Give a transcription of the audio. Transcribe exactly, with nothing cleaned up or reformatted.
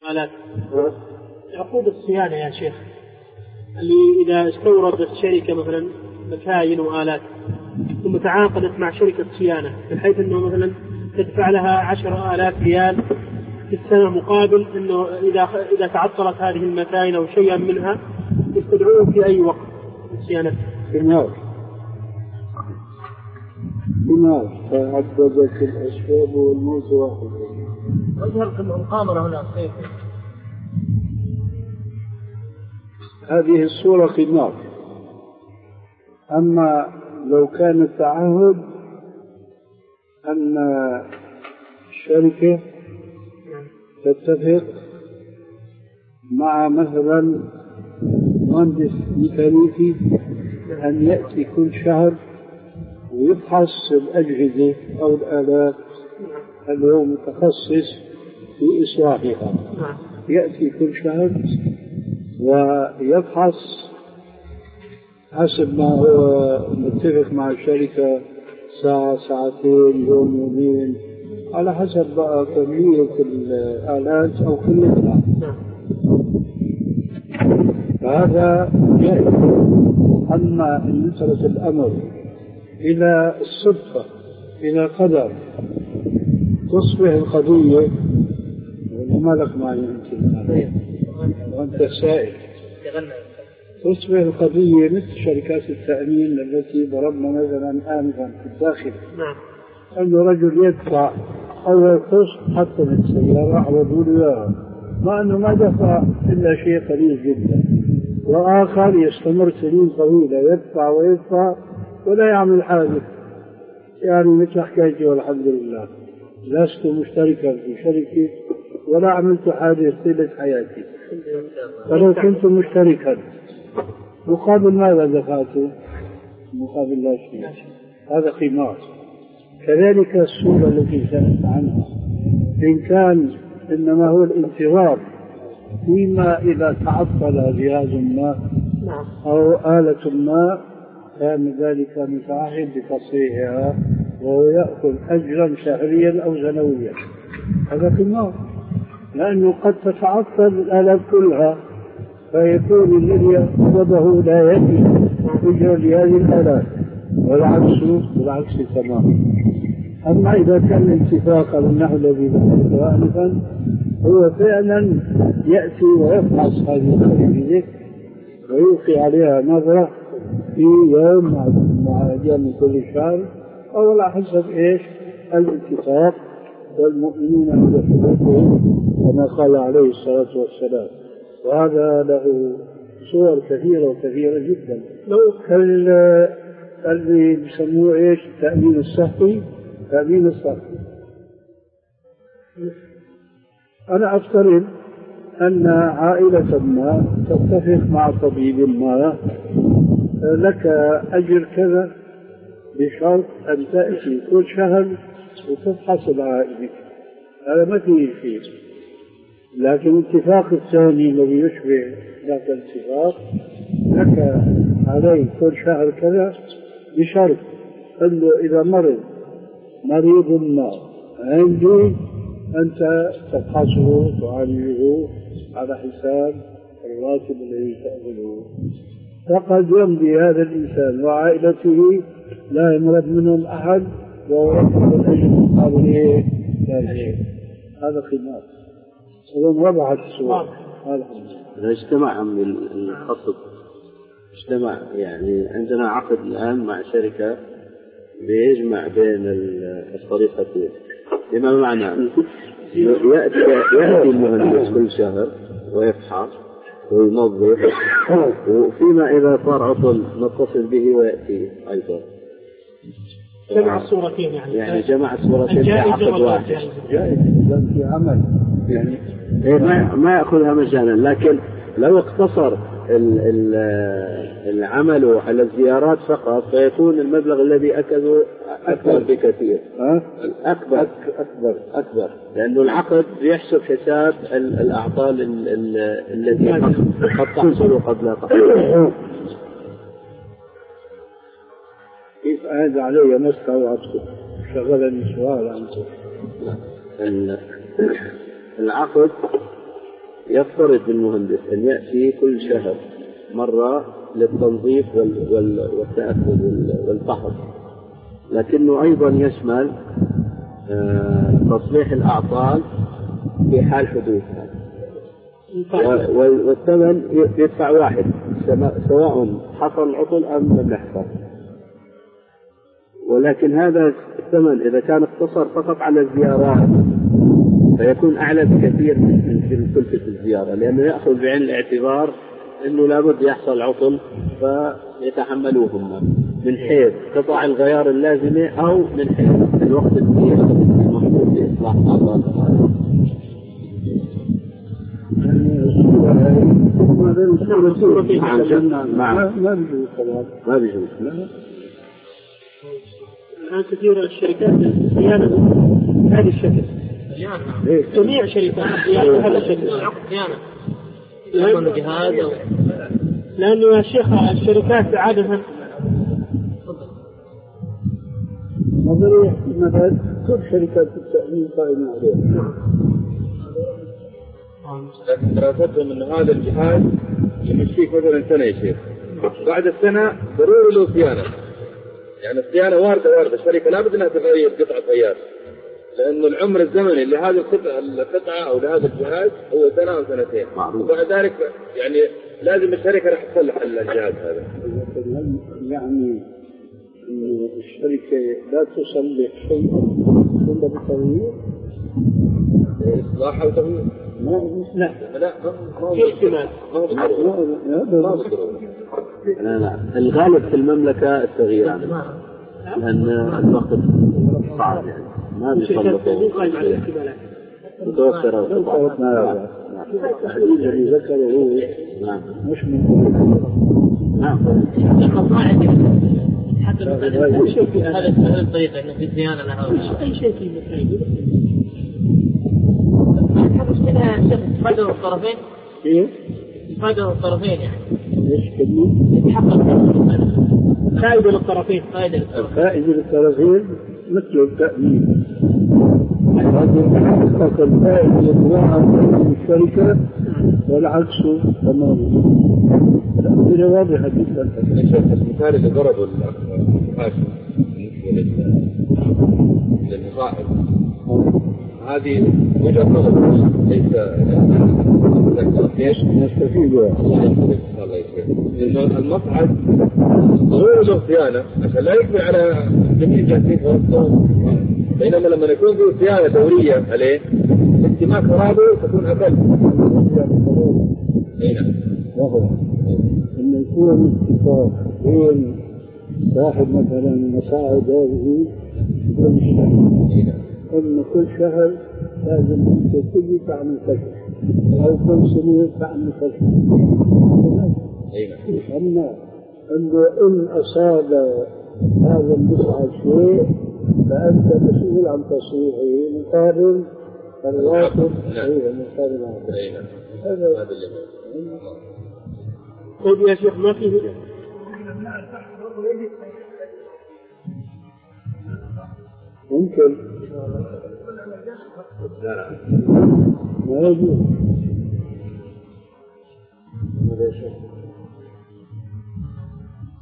آلات عقود الصيانة يا شيخ، اللي إذا استوردت شركة مثلا مكاين وآلات ثم تعاقدت مع شركة صيانة بحيث أنه مثلا تدفع لها عشر آلاف ريال في السنة مقابل أنه إذا إذا تعطلت هذه المكاين أو شيئا منها يستدعوه في أي وقت صيانتها. بنار بنار فعددت الأسباب والموت واحد. وجهة المقامرة هنا كيف؟ هذه الصورة قمار. أما لو كان التعهد أن الشركة تتفق مع مثلا مهندس ميكانيكي أن يأتي كل شهر ويفحص الأجهزة أو الآلات اللي هو متخصص في إصلاحها، يأتي كل شهر ويفحص حسب ما هو متفق مع الشركة، ساعة ساعتين يوم يومين على حسب بقى كمية الآلات أو قلتها. فهذا جائز. أما إن نسبة الأمر إلى الصدفة إلى قدر تصبح القضية وما لك معي أنت وأنت سائل، تصبح القضية مثل شركات التأمين التي ضربنا مثلا آنفا في الداخل، أن رجل يدفع أول قسط حتى من السيارة عوضوا له مع أنه ما دفع إلا شيء قليل جدا، وآخر يستمر سنين طويلة يدفع ويدفع ولا يعمل حاجة. يعني مثل حكايتي والحمد لله لست مشتركا في شركة ولا عملت حاجة طيلة حياتي، فلو كنت مشتركا مقابل ماذا دفعته؟ مقابل لا شيء. هذا قمار. كذلك الصورة التي سألت عنها إن كان إنما هو الانتظار فيما إذا تعطل جهاز ما أو آلة ما كان ذلك متعهد بتصحيحها وهو يأخذ أجرا شهريا أو سنويا، هذا قمار، لأنه قد تتعطل الآلات كلها فيكون الذي يقبضه لا يجي أجر لهذه الآلات، والعكس بالعكس تماما. أما إذا كان الاتفاق على النحو الذي ذكرته آنفا هو فعلا يأتي ويفحص هذه الأجهزة ويلقي عليها نظرة في يوم مع أيام كل شهر أو على حسب إيش الاتفاق، والمؤمنون عند حدودهم كما قال عليه الصلاة والسلام. وهذا له صور كثيرة وكثيرة جدا. لو اللي بيسموه إيش التأمين الصحي، التأمين الصحي أنا أفترض أن عائلة ما تتفق مع طبيب ما لك أجر كذا بشرط أن تأتي كل شهر وتفحص العائلة، هذا ما فيه شيء. لكن الاتفاق الثاني الذي يشبه ذاك الاتفاق لك عليه كل شهر كذا بشرط أنه إذا مرض مريض ما عندي أنت تفحصه وتعالجه على حساب الراتب الذي تأخذه. فقد يمضي هذا الإنسان وعائلته لا يمرض منهم أحد وهو يأخذ الأجر مقابل هذا خدمات. أظن وضحت السؤال. إذا اجتمع من الخطب اجتمع يعني عندنا عقد الآن مع شركة بيجمع بين الطريقتين، بما معنى يأتي يأتي المهندس كل شهر ويفحص وينظف، وفيما إذا صار عطل نتصل به ويأتي أيضا. جمع الصورتين يعني يعني جمع الصورتين في عقد واحد جائز في عمل يعني ما ما يأخذها مجانا. لكن لو اقتصر العمل على الزيارات فقط فيكون المبلغ الذي أكده أكبر بكثير. أكبر أكبر أكبر لأنه العقد يحسب حساب الأعطال التي قد تحصل قد لا تحصل. كيف أعد علي مسكة وعطفه شغلني سؤال عنه. العقد يفترض المهندس أن يأتي كل شهر مرة للتنظيف والتأكد والفحص، لكنه أيضا يشمل تصليح الأعطال في حال حدوثها، والثمن يدفع واحد سواء حصل عطل أم لم يحصل. ولكن هذا الثمن إذا كان اقتصر فقط على الزيارات فيكون أعلى بكثير من كلفة الزيارة، لأنه يأخذ بعين الاعتبار أنه لابد يحصل عطل فيتحملوهم من حيث قطع الغيار اللازمة أو من حيث الوقت المحدود لإصلاح الأعطال. ما بيجوز. الآن كثير الشركات صيانة بهذا الشكل، جميع شركات صيانة بهذا الشكل، صيانة لأنه يا شيخ الشركات عادة نظرية مثلا كل شركات التأمين قائمة عليها، لكن دراستهم أن هذا الجهاز يمشيك مثلا سنة يا شيخ، بعد السنة ضروري له صيانة، يعني الصيانة واردة واردة، الشركة لابد أنها تغير قطعة غيار، لأن العمر الزمني لهذه القطعة القطعة أو لهذا الجهاز هو سنة أو سنتين، وبعد ذلك يعني لازم الشركة راح تصلح الجهاز هذا. يعني الشركة لا تصلح شيئا إلا بتغيير إصلاح أو تغيير؟ لا لا في احتمال. لا لا الغالب في المملكة التغيير، لأن الوقت صعب يعني ما بيصلحوا متوفرة وطبعا. الحديث الذي ذكره هو مش من نعم حتى أي شيء في هذا الطريقة إنه في صيانة لها أي شيء في مكان المشكلة فائدة الطرفين. إيه؟ فائدة الطرفين يعني. إيش كلمة؟ يتحقق فائدة للطرفين. فائدة فائدة للطرفين مثل التأمين. هذا يتحقق الفائدة من الشركة والعكس تماما. الأمثلة واضحة جدا. المثال اللي ضربه الحاشي بالنسبة للمصائب هذه وجهة نظر ليس ليش نستفيد الله يسلمك الله يسلمك لأن المصعد ضروري له صيانة عشان لا يقبل على جميع جهتين ورقتهم، بينما لما يكون في صيانة دورية عليه احتمال خرابه تكون أقل. نعم. وهو إن يكون اتفاق بين صاحب مثلا مساعد هذه كل شهر، إن كل شهر لازم أنت تجي تعمل كذا أو كل سنة تعمل كذا. أما إنه إن أصاب هذا المساعد شيء فأنت مسؤول عن تصحيحه مقابل الواقف. أيوة مقابل هذا هذا اللي طيب يا شيخ ما فيه ممكن ما يجوز